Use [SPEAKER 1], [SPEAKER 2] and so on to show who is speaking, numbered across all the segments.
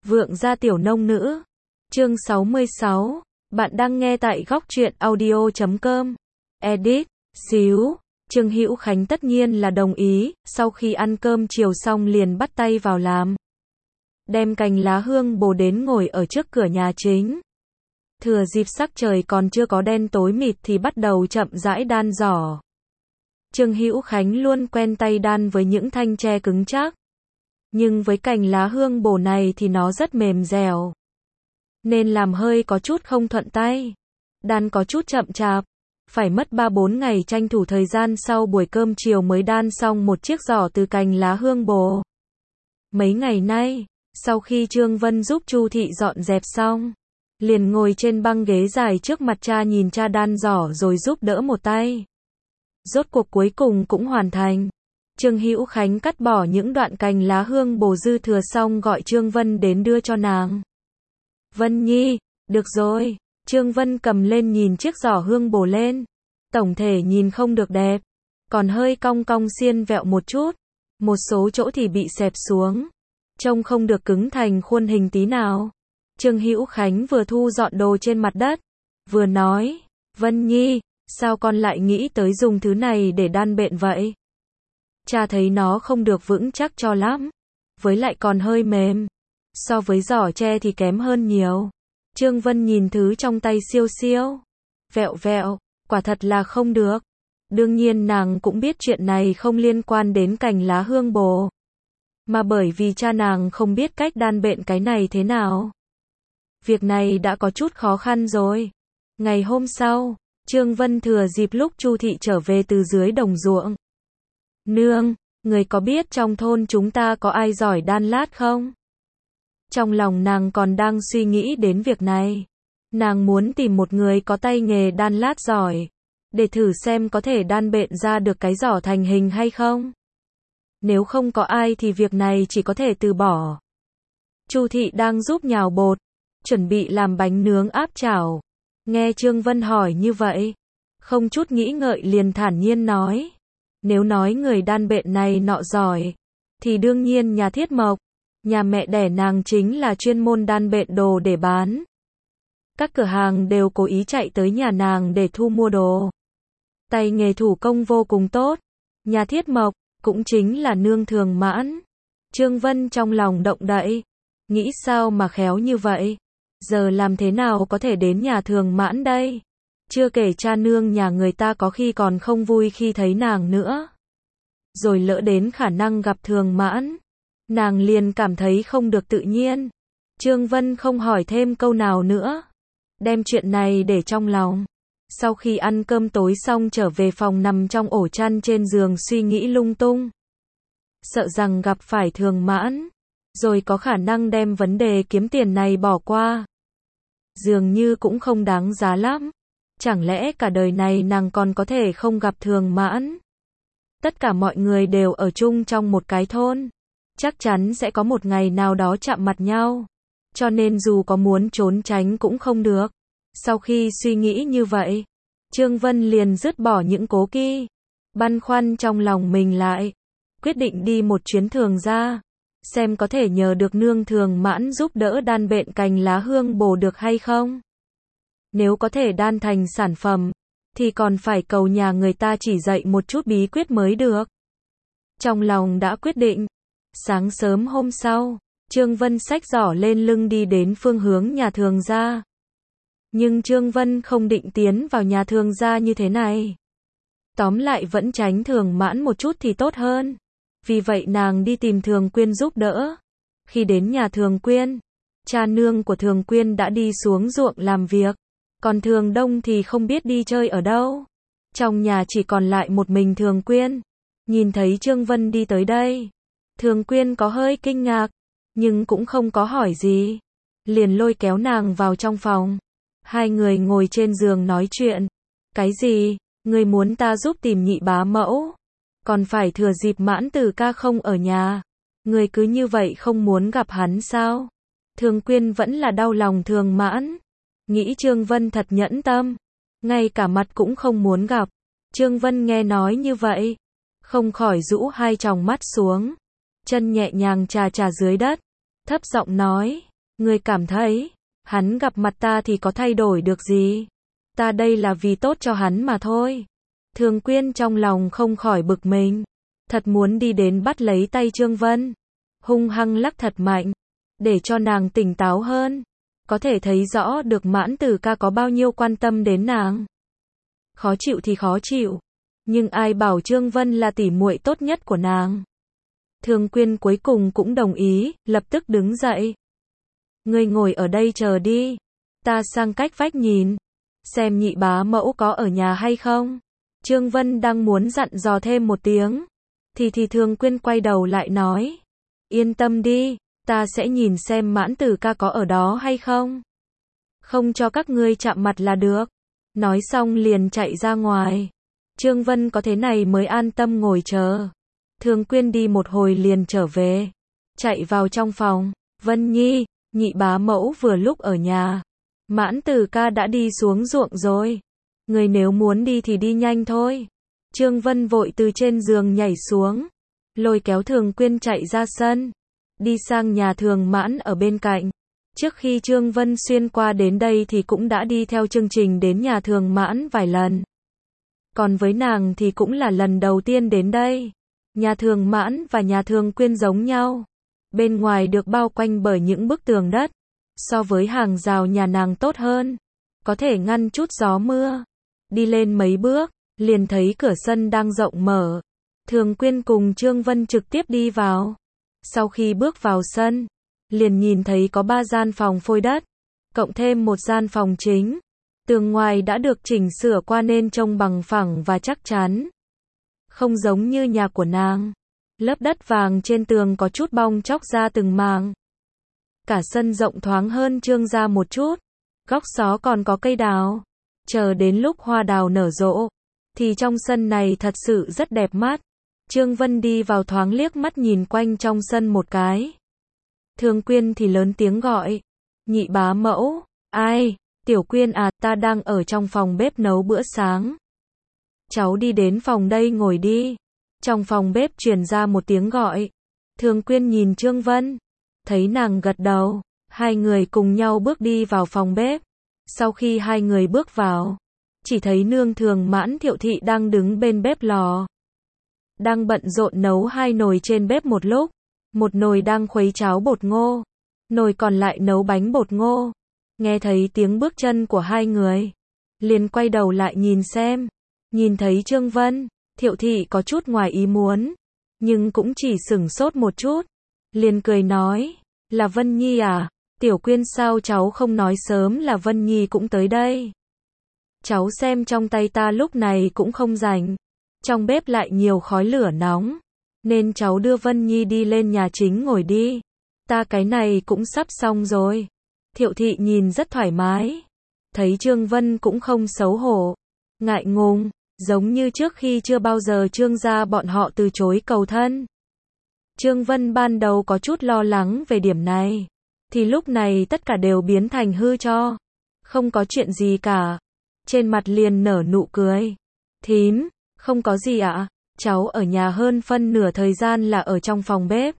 [SPEAKER 1] Vượng gia tiểu nông nữ. Chương 66. Bạn đang nghe tại góc truyện audio.com. Edit. Xíu. Trương Hữu Khánh tất nhiên là đồng ý, sau khi ăn cơm chiều xong liền bắt tay vào làm. Đem cành lá hương bồ đến ngồi ở trước cửa nhà chính. Thừa dịp sắc trời còn chưa có đen tối mịt thì bắt đầu chậm rãi đan giỏ. Trương Hữu Khánh luôn quen tay đan với những thanh tre cứng chắc. Nhưng với cành lá hương bồ này thì nó rất mềm dẻo. Nên làm hơi có chút không thuận tay. Đan có chút chậm chạp. Phải mất 3-4 ngày tranh thủ thời gian sau buổi cơm chiều mới đan xong một chiếc giỏ từ cành lá hương bồ. Mấy ngày nay, sau khi Trương Vân giúp Chu Thị dọn dẹp xong, liền ngồi trên băng ghế dài trước mặt cha nhìn cha đan giỏ rồi giúp đỡ một tay. Rốt cuộc cuối cùng cũng hoàn thành. Trương Hữu Khánh cắt bỏ những đoạn cành lá hương bồ dư thừa xong gọi Trương Vân đến đưa cho nàng. Vân Nhi, được rồi. Trương Vân cầm lên nhìn chiếc giỏ hương bồ lên. Tổng thể nhìn không được đẹp. Còn hơi cong cong xiên vẹo một chút. Một số chỗ thì bị xẹp xuống. Trông không được cứng thành khuôn hình tí nào. Trương Hữu Khánh vừa thu dọn đồ trên mặt đất. Vừa nói, Vân Nhi, sao con lại nghĩ tới dùng thứ này để đan bện vậy? Cha thấy nó không được vững chắc cho lắm. Với lại còn hơi mềm. So với giỏ tre thì kém hơn nhiều. Trương Vân nhìn thứ trong tay siêu siêu. Vẹo vẹo, quả thật là không được. Đương nhiên nàng cũng biết chuyện này không liên quan đến cành lá hương bồ. Mà bởi vì cha nàng không biết cách đan bện cái này thế nào. Việc này đã có chút khó khăn rồi. Ngày hôm sau, Trương Vân thừa dịp lúc Chu Thị trở về từ dưới đồng ruộng. Nương, người có biết trong thôn chúng ta có ai giỏi đan lát không? Trong lòng nàng còn đang suy nghĩ đến việc này. Nàng muốn tìm một người có tay nghề đan lát giỏi. Để thử xem có thể đan bện ra được cái giỏ thành hình hay không. Nếu không có ai thì việc này chỉ có thể từ bỏ. Chu Thị đang giúp nhào bột. Chuẩn bị làm bánh nướng áp chảo. Nghe Trương Vân hỏi như vậy. Không chút nghĩ ngợi liền thản nhiên nói. Nếu nói người đan bện này nọ giỏi. Thì đương nhiên nhà Thiết Mộc. Nhà mẹ đẻ nàng chính là chuyên môn đan bện đồ để bán. Các cửa hàng đều cố ý chạy tới nhà nàng để thu mua đồ. Tay nghề thủ công vô cùng tốt. Nhà Thiết Mộc, cũng chính là nương Thường Mãn. Trương Vân trong lòng động đậy. Nghĩ sao mà khéo như vậy? Giờ làm thế nào có thể đến nhà Thường Mãn đây? Chưa kể cha nương nhà người ta có khi còn không vui khi thấy nàng nữa. Rồi lỡ đến khả năng gặp Thường Mãn. Nàng liền cảm thấy không được tự nhiên. Trương Vân không hỏi thêm câu nào nữa. Đem chuyện này để trong lòng. Sau khi ăn cơm tối xong trở về phòng nằm trong ổ chăn trên giường suy nghĩ lung tung. Sợ rằng gặp phải Thường Mãn. Rồi có khả năng đem vấn đề kiếm tiền này bỏ qua. Dường như cũng không đáng giá lắm. Chẳng lẽ cả đời này nàng còn có thể không gặp Thường Mãn? Tất cả mọi người đều ở chung trong một cái thôn. Chắc chắn sẽ có một ngày nào đó chạm mặt nhau. Cho nên dù có muốn trốn tránh cũng không được. Sau khi suy nghĩ như vậy, Trương Vân liền dứt bỏ những cố kỵ, băn khoăn trong lòng mình lại. Quyết định đi một chuyến Thường gia. Xem có thể nhờ được nương Thường Mãn giúp đỡ đan bện cành lá hương bồ được hay không. Nếu có thể đan thành sản phẩm, thì còn phải cầu nhà người ta chỉ dạy một chút bí quyết mới được. Trong lòng đã quyết định. Sáng sớm hôm sau, Trương Vân xách giỏ lên lưng đi đến phương hướng nhà Thường gia. Nhưng Trương Vân không định tiến vào nhà Thường gia như thế này. Tóm lại vẫn tránh Thường Mãn một chút thì tốt hơn. Vì vậy nàng đi tìm Thường Quyên giúp đỡ. Khi đến nhà Thường Quyên, cha nương của Thường Quyên đã đi xuống ruộng làm việc. Còn Thường Đông thì không biết đi chơi ở đâu. Trong nhà chỉ còn lại một mình Thường Quyên. Nhìn thấy Trương Vân đi tới đây, Thường Quyên có hơi kinh ngạc, nhưng cũng không có hỏi gì. Liền lôi kéo nàng vào trong phòng. Hai người ngồi trên giường nói chuyện. Cái gì? Người muốn ta giúp tìm nhị bá mẫu? Còn phải thừa dịp Mãn Tử ca không ở nhà. Người cứ như vậy không muốn gặp hắn sao? Thường Quyên vẫn là đau lòng Thường Mãn. Nghĩ Trương Vân thật nhẫn tâm. Ngay cả mặt cũng không muốn gặp. Trương Vân nghe nói như vậy. Không khỏi rũ hai tròng mắt xuống. Chân nhẹ nhàng chà chà dưới đất. Thấp giọng nói. Ngươi cảm thấy, hắn gặp mặt ta thì có thay đổi được gì? Ta đây là vì tốt cho hắn mà thôi. Thường Quyên trong lòng không khỏi bực mình. Thật muốn đi đến bắt lấy tay Trương Vân. Hung hăng lắc thật mạnh. Để cho nàng tỉnh táo hơn. Có thể thấy rõ được Mãn Tử ca có bao nhiêu quan tâm đến nàng. Khó chịu thì khó chịu. Nhưng ai bảo Trương Vân là tỉ muội tốt nhất của nàng. Thường Quyên cuối cùng cũng đồng ý, lập tức đứng dậy. Ngươi ngồi ở đây chờ đi. Ta sang cách vách nhìn. Xem nhị bá mẫu có ở nhà hay không. Trương Vân đang muốn dặn dò thêm một tiếng. Thì Thường Quyên quay đầu lại nói. Yên tâm đi, ta sẽ nhìn xem Mãn Tử ca có ở đó hay không. Không cho các ngươi chạm mặt là được. Nói xong liền chạy ra ngoài. Trương Vân có thế này mới an tâm ngồi chờ. Thường Quyên đi một hồi liền trở về. Chạy vào trong phòng. Vân Nhi, nhị bá mẫu vừa lúc ở nhà. Mãn Tử ca đã đi xuống ruộng rồi. Người nếu muốn đi thì đi nhanh thôi. Trương Vân vội từ trên giường nhảy xuống. Lôi kéo Thường Quyên chạy ra sân. Đi sang nhà Thường Mãn ở bên cạnh. Trước khi Trương Vân xuyên qua đến đây thì cũng đã đi theo chương trình đến nhà Thường Mãn vài lần. Còn với nàng thì cũng là lần đầu tiên đến đây. Nhà Thường Mãn và nhà Thường Quyên giống nhau. Bên ngoài được bao quanh bởi những bức tường đất. So với hàng rào nhà nàng tốt hơn. Có thể ngăn chút gió mưa. Đi lên mấy bước, liền thấy cửa sân đang rộng mở. Thường Quyên cùng Trương Vân trực tiếp đi vào. Sau khi bước vào sân, liền nhìn thấy có 3 gian phòng phôi đất, cộng thêm một gian phòng chính. Tường ngoài đã được chỉnh sửa qua nên trông bằng phẳng và chắc chắn. Không giống như nhà của nàng. Lớp đất vàng trên tường có chút bong tróc ra từng mảng. Cả sân rộng thoáng hơn Trương gia một chút. Góc xó còn có cây đào. Chờ đến lúc hoa đào nở rộ, thì trong sân này thật sự rất đẹp mắt. Trương Vân đi vào thoáng liếc mắt nhìn quanh trong sân một cái. Thường Quyên thì lớn tiếng gọi. Nhị bá mẫu, ai? Tiểu Quyên à, ta đang ở trong phòng bếp nấu bữa sáng. Cháu đi đến phòng đây ngồi đi. Trong phòng bếp truyền ra một tiếng gọi. Thường Quyên nhìn Trương Vân. Thấy nàng gật đầu. Hai người cùng nhau bước đi vào phòng bếp. Sau khi hai người bước vào, chỉ thấy nương Thường Mãn Thiệu thị đang đứng bên bếp lò. Đang bận rộn nấu 2 nồi trên bếp một lúc. Một nồi đang khuấy cháo bột ngô. Nồi còn lại nấu bánh bột ngô. Nghe thấy tiếng bước chân của hai người. Liền quay đầu lại nhìn xem. Nhìn thấy Trương Vân, Thiệu thị có chút ngoài ý muốn. Nhưng cũng chỉ sửng sốt một chút. Liền cười nói. Là Vân Nhi à? Tiểu Quyên sao cháu không nói sớm là Vân Nhi cũng tới đây. Cháu xem trong tay ta lúc này cũng không rảnh. Trong bếp lại nhiều khói lửa nóng. Nên cháu đưa Vân Nhi đi lên nhà chính ngồi đi. Ta cái này cũng sắp xong rồi. Thiệu thị nhìn rất thoải mái. Thấy Trương Vân cũng không xấu hổ. Ngại ngùng, giống như trước khi chưa bao giờ Trương gia bọn họ từ chối cầu thân. Trương Vân ban đầu có chút lo lắng về điểm này. Thì lúc này tất cả đều biến thành hư cho. Không có chuyện gì cả. Trên mặt liền nở nụ cười. Thím, không có gì ạ. Cháu ở nhà hơn phân nửa thời gian là ở trong phòng bếp.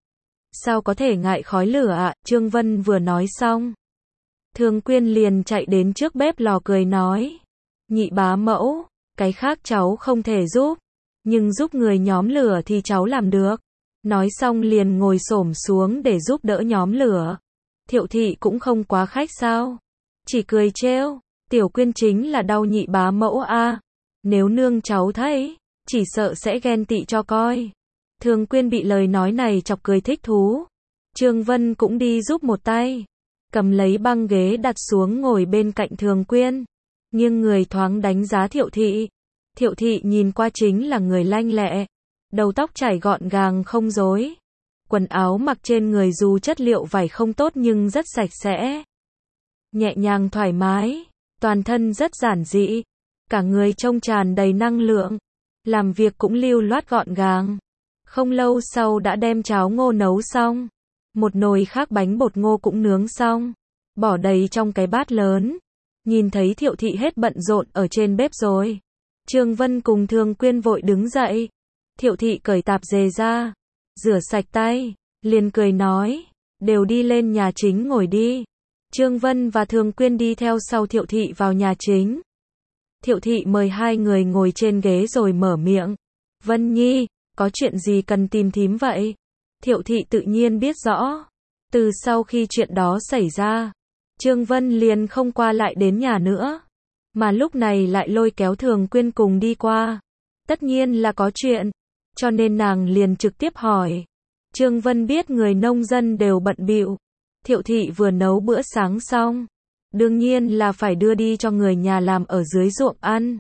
[SPEAKER 1] Sao có thể ngại khói lửa ạ? Trương Vân vừa nói xong. Thường Quyên liền chạy đến trước bếp lò cười nói. Nhị bá mẫu, cái khác cháu không thể giúp. Nhưng giúp người nhóm lửa thì cháu làm được. Nói xong liền ngồi xổm xuống để giúp đỡ nhóm lửa. Thiệu thị cũng không quá khách sao. Chỉ cười trêu. Tiểu Quyên chính là đau nhị bá mẫu a. Nếu nương cháu thấy, chỉ sợ sẽ ghen tị cho coi. Thường Quyên bị lời nói này chọc cười thích thú. Trương Vân cũng đi giúp một tay. Cầm lấy băng ghế đặt xuống ngồi bên cạnh Thường Quyên. Nghiêng người thoáng đánh giá Thiệu thị. Thiệu thị nhìn qua chính là người lanh lẹ. Đầu tóc chải gọn gàng không rối. Quần áo mặc trên người dù chất liệu vải không tốt nhưng rất sạch sẽ. Nhẹ nhàng thoải mái. Toàn thân rất giản dị. Cả người trông tràn đầy năng lượng. Làm việc cũng lưu loát gọn gàng. Không lâu sau đã đem cháo ngô nấu xong. Một nồi khác bánh bột ngô cũng nướng xong. Bỏ đầy trong cái bát lớn. Nhìn thấy Thiệu thị hết bận rộn ở trên bếp rồi. Trương Vân cùng Thường Quyên vội đứng dậy. Thiệu thị cởi tạp dề ra. Rửa sạch tay. Liền cười nói. đều đi lên nhà chính ngồi đi. Trương Vân và Thường Quyên đi theo sau Thiệu Thị vào nhà chính. Thiệu Thị mời hai người ngồi trên ghế rồi mở miệng. Vân Nhi, có chuyện gì cần tìm thím vậy? Thiệu Thị tự nhiên biết rõ. Từ sau khi chuyện đó xảy ra, Trương Vân liền không qua lại đến nhà nữa. Mà lúc này lại lôi kéo Thường Quyên cùng đi qua. Tất nhiên là có chuyện. Cho nên nàng liền trực tiếp hỏi. Trương Vân biết người nông dân đều bận bịu. Thiệu Thị vừa nấu bữa sáng xong. Đương nhiên là phải đưa đi cho người nhà làm ở dưới ruộng ăn.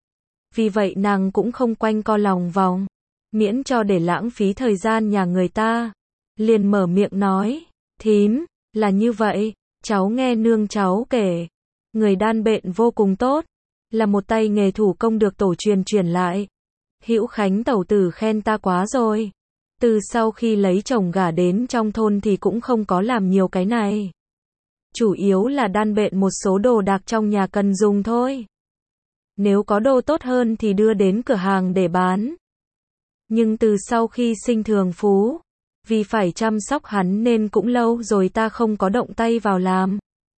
[SPEAKER 1] Vì vậy nàng cũng không quanh co lòng vòng. Miễn cho để lãng phí thời gian nhà người ta. Liền mở miệng nói. Thím, là như vậy. Cháu nghe nương cháu kể. Người đan bện vô cùng tốt. Là một tay nghề thủ công được tổ truyền lại. Hữu Khánh tẩu tử khen ta quá rồi. Từ sau khi lấy chồng gả đến trong thôn thì cũng không có làm nhiều cái này. Chủ yếu là đan bện một số đồ đạc trong nhà cần dùng thôi. Nếu có đồ tốt hơn thì đưa đến cửa hàng để bán. Nhưng từ sau khi sinh Thường Phú, vì phải chăm sóc hắn nên cũng lâu rồi ta không có động tay vào làm.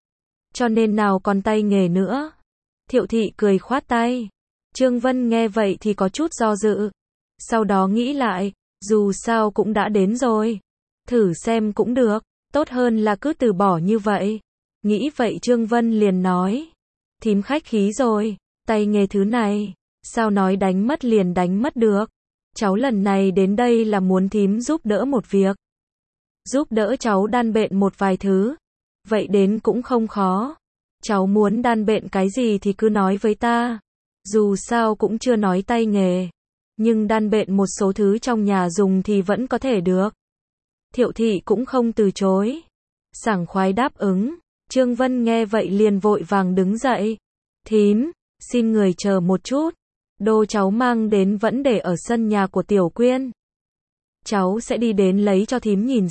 [SPEAKER 1] Cho nên nào còn tay nghề nữa. Thiệu Thị cười khoát tay. Trương Vân nghe vậy thì có chút do dự. Sau đó nghĩ lại, dù sao cũng đã đến rồi. Thử xem cũng được, tốt hơn là cứ từ bỏ như vậy. Nghĩ vậy Trương Vân liền nói. Thím khách khí rồi, tay nghề thứ này, sao nói đánh mất liền đánh mất được. Cháu lần này đến đây là muốn thím giúp đỡ một việc. Giúp đỡ cháu đan bện một vài thứ. Vậy đến cũng không khó. Cháu muốn đan bện cái gì thì cứ nói với ta. Dù sao cũng chưa nói tay nghề. Nhưng đan bện một số thứ trong nhà dùng thì vẫn có thể được. Thiệu Thị cũng không từ chối. Sảng khoái đáp ứng. Trương Vân nghe vậy liền vội vàng đứng dậy. Thím, xin người chờ một chút. Đồ cháu mang đến vẫn để ở sân nhà của Tiểu Quyên. Cháu sẽ đi đến lấy cho thím nhìn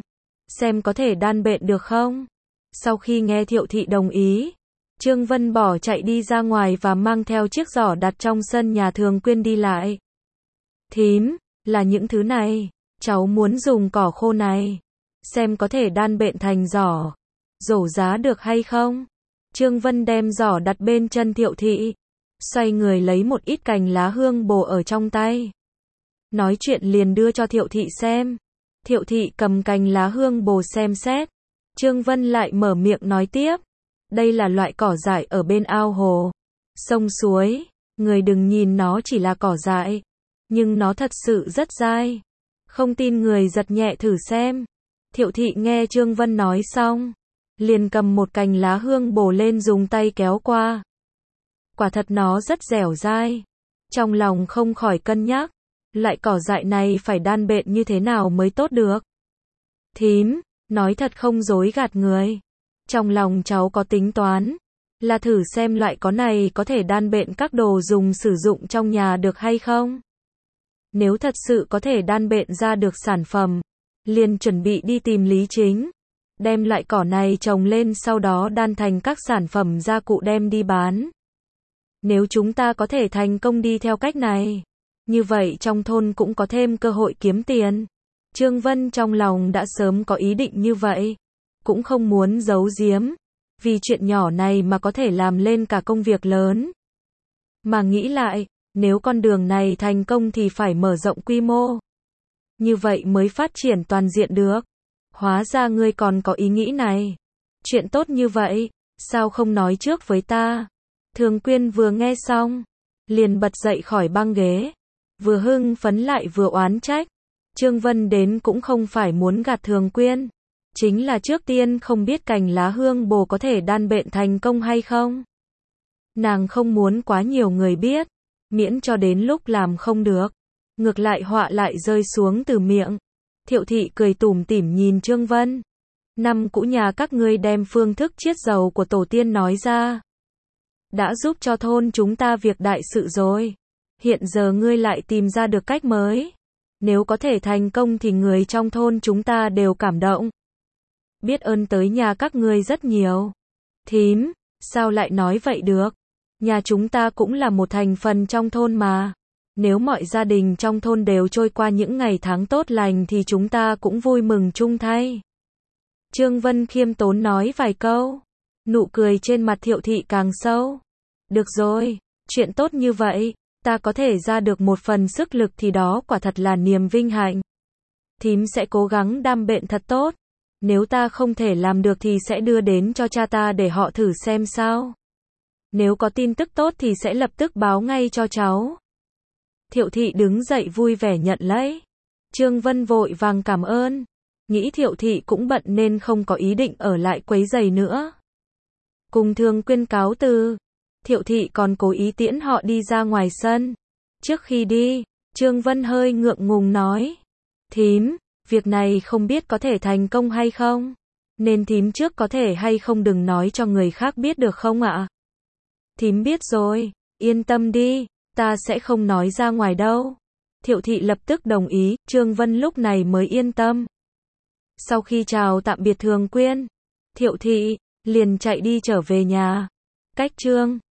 [SPEAKER 1] xem có thể đan bện được không? Sau khi nghe Thiệu Thị đồng ý, Trương Vân bỏ chạy đi ra ngoài và mang theo chiếc giỏ đặt trong sân nhà Thường Quyên đi lại. Thím, là những thứ này, cháu muốn dùng cỏ khô này, xem có thể đan bện thành giỏ, rổ giá được hay không? Trương Vân đem giỏ đặt bên chân Thiệu Thị, xoay người lấy một ít cành lá hương bồ ở trong tay. Nói chuyện liền đưa cho Thiệu Thị xem. Thiệu Thị cầm cành lá hương bồ xem xét. Trương Vân lại mở miệng nói tiếp. Đây là loại cỏ dại ở bên ao hồ, sông suối. Người đừng nhìn nó chỉ là cỏ dại, nhưng nó thật sự rất dai. Không tin người giật nhẹ thử xem. Thiệu Thị nghe Trương Vân nói xong, liền cầm một cành lá hương bồ lên dùng tay kéo qua. Quả thật nó rất dẻo dai. Trong lòng không khỏi cân nhắc, loại cỏ dại này phải đan bện như thế nào mới tốt được. Thím, nói thật không dối gạt người. Trong lòng cháu có tính toán, là thử xem loại cỏ này có thể đan bện các đồ dùng sử dụng trong nhà được hay không. Nếu thật sự có thể đan bện ra được sản phẩm, liền chuẩn bị đi tìm Lý Chính, đem loại cỏ này trồng lên sau đó đan thành các sản phẩm gia cụ đem đi bán. Nếu chúng ta có thể thành công đi theo cách này, như vậy trong thôn cũng có thêm cơ hội kiếm tiền. Trương Vân trong lòng đã sớm có ý định như vậy, cũng không muốn giấu giếm, vì chuyện nhỏ này mà có thể làm lên cả công việc lớn. Mà nghĩ lại, nếu con đường này thành công thì phải mở rộng quy mô. Như vậy mới phát triển toàn diện được. Hóa ra ngươi còn có ý nghĩ này. Chuyện tốt như vậy, sao không nói trước với ta? Thường Quyên vừa nghe xong, liền bật dậy khỏi băng ghế, vừa hưng phấn lại vừa oán trách. Trương Vân đến cũng không phải muốn gạt Thường Quyên, chính là trước tiên không biết cành lá hương bồ có thể đan bện thành công hay không. Nàng không muốn quá nhiều người biết, miễn cho đến lúc làm không được, ngược lại họa lại rơi xuống từ miệng. Thiệu Thị cười tủm tỉm nhìn Trương Vân. Năm cũ nhà các ngươi đem phương thức chiết dầu của tổ tiên nói ra, đã giúp cho thôn chúng ta việc đại sự rồi. Hiện giờ ngươi lại tìm ra được cách mới. Nếu có thể thành công thì người trong thôn chúng ta đều cảm động. Biết ơn tới nhà các ngươi rất nhiều. Thím, sao lại nói vậy được? Nhà chúng ta cũng là một thành phần trong thôn mà. Nếu mọi gia đình trong thôn đều trôi qua những ngày tháng tốt lành thì chúng ta cũng vui mừng chung thay. Trương Vân khiêm tốn nói vài câu. Nụ cười trên mặt Thiệu Thị càng sâu. Được rồi, chuyện tốt như vậy, ta có thể ra được một phần sức lực thì đó quả thật là niềm vinh hạnh. Thím sẽ cố gắng đam bệnh thật tốt. Nếu ta không thể làm được thì sẽ đưa đến cho cha ta để họ thử xem sao. Nếu có tin tức tốt thì sẽ lập tức báo ngay cho cháu. Thiệu Thị đứng dậy vui vẻ nhận lấy. Trương Vân vội vàng cảm ơn. Nghĩ Thiệu Thị cũng bận nên không có ý định ở lại quấy rầy nữa. Cùng Thường Quyên cáo từ. Thiệu Thị còn cố ý tiễn họ đi ra ngoài sân. Trước khi đi, Trương Vân hơi ngượng ngùng nói. Thím, việc này không biết có thể thành công hay không? Nên thím trước có thể hay không đừng nói cho người khác biết được không ạ? Thím biết rồi, yên tâm đi, ta sẽ không nói ra ngoài đâu. Thiệu Thị lập tức đồng ý, Trương Vân lúc này mới yên tâm. Sau khi chào tạm biệt Thường Quyên, Thiệu Thị liền chạy đi trở về nhà. Cách Trương